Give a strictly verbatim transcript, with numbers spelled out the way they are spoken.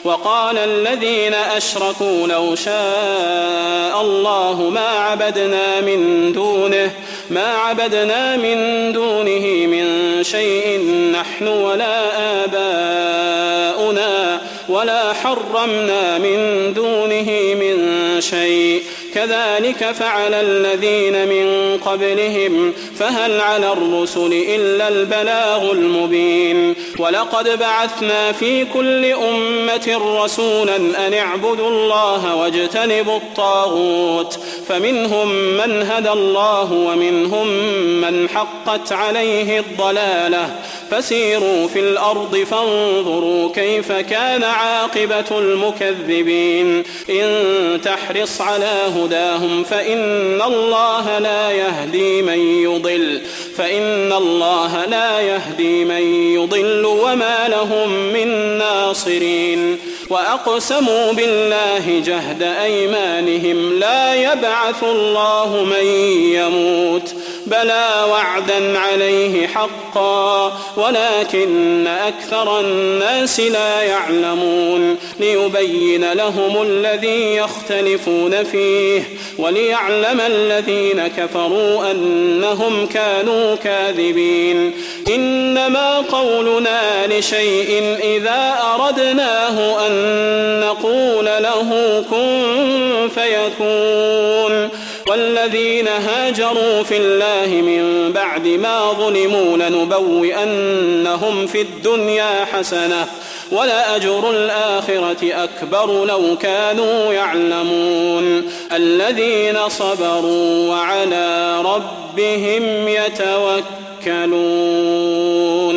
وقال الذين أشركوا لو شاء الله ما عبدنا من دونه ما عبدنا من دونه من شيء نحن ولا آباؤنا ولا حرمنا من دونه من شيء كذلك فعل الذين من قبلهم فهل على الرسل إلا البلاغ المبين ولقد بعثنا في كل أمة رسولا أن اعبدوا الله واجتنبوا الطاغوت فمنهم من هدى الله ومنهم من حقت عليه الضلالة فسيروا في الأرض فانظروا كيف كان عاقبة المكذبين إن تحرص على هداهم فإن الله لا يهدي من يضل فإن الله لا يهدي من يضل وما لهم من ناصرين وأقسموا بالله جهد أيمانهم لا يبعث الله من يموت بلى وعدا عليه حقا ولكن أكثر الناس لا يعلمون ليبين لهم الذي يختلفون فيه وليعلم الذين كفروا أنهم كانوا كاذبين إنما قولنا لشيء إذا أردناه أن نقول له كن فيكون والذين هاجروا في الله من بعد ما ظلموا لنبوئنهم في الدنيا حسنة ولأجر الآخرة أكبر لو كانوا يعلمون الذين صبروا وعلى ربهم يتوكلون.